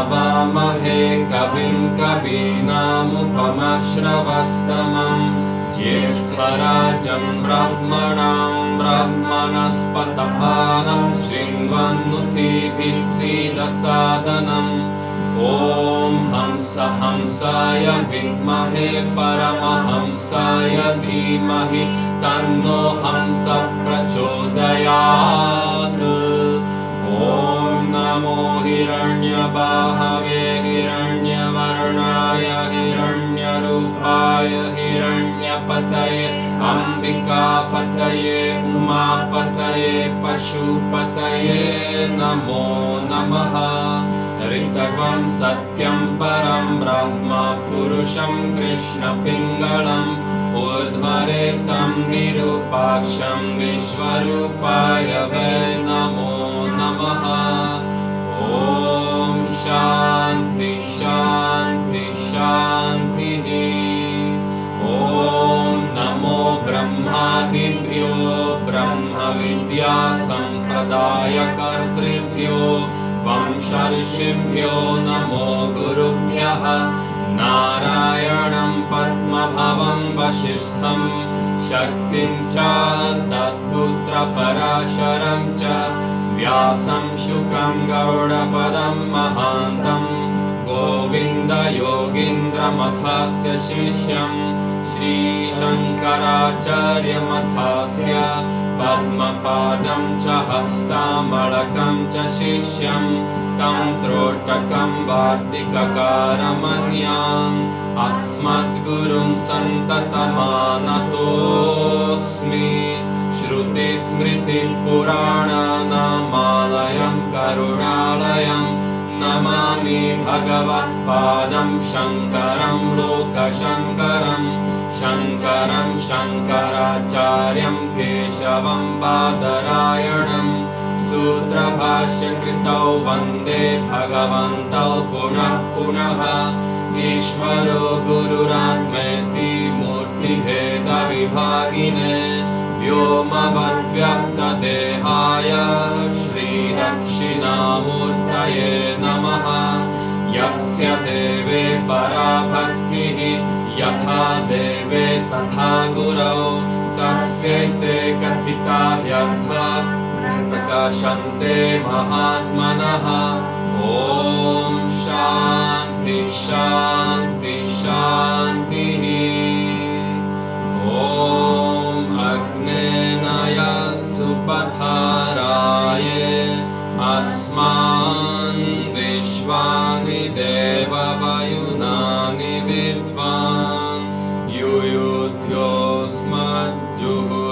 नवामहे कविं कवीनामुपमश्रवस्तमम् ज्येष्ठराजं ब्रह्मणां ब्रह्मणस्पतः शृण्वन्नुतिभिः सीदसादनम् ॐ हंसाय विद्महे परमहंसाय धीमहि तन्नो हंसः प्रचोदयात्। ॐ नमो हिरण्यबाहवे हिरण्यवर्णाय हिरण्यरूपाय हिरण्यपतये अम्बिकापतये उमापतये पशुपतये नमो नमः। ऋतवं सत्यं परं ब्रह्म पुरुषं कृष्णपिङ्गलम् ऊर्ध्वरेतं विरूपाक्षं विश्वरूपाय वै नमो नमः। ॐ शान्ति शान्ति शान्तिः। ॐ नमो ब्रह्मादिभ्यो ब्रह्मविद्यासम्प्रदायकर्तृभ्यो वंशऋषिभ्यो नमो गुरुभ्यः। नारायणं पद्मभवं वसिष्ठं शक्तिं च तत्पुत्रपराशरं च व्यासं शुकं गौडपदं महान्तं गोविन्दयोगीन्द्रमथस्य शिष्यं श्रीशङ्कराचार्यमथस्य पद्मपादं च हस्तामलकं च शिष्यं तं त्रोटकं वार्तिककारमन्याम् अस्मद्गुरुं सन्ततमानतोऽस्मि। श्रुतिस्मृतिपुराणानामालयं करुणालयं नमामि भगवत्पादं शङ्करं लोकशङ्करं शङ्करं शङ्कराचार्यं केशवं बादरायणं सूत्रभाष्यकृतौ वन्दे भगवन्तौ पुनः पुनः। ईश्वरो गुरुरात्मेति मूर्तिभेदविभागिने व्योमवद्व्यक्तदेहाय श्रीदक्षिणामूर्तये नमः। यस्य देवे परा भक्तिः यथा देवे तथा गुरौ तस्यैते कथिता ह्यर्था प्रकाशन्ते महात्मनः। ॐ शान्ति शान्ति शान्तिः। ॐ अग्नेनाय सुपथाराय अस्मान् विश्वानि देववयुनानि विद्वान् युयुध्योऽस्मज्जुः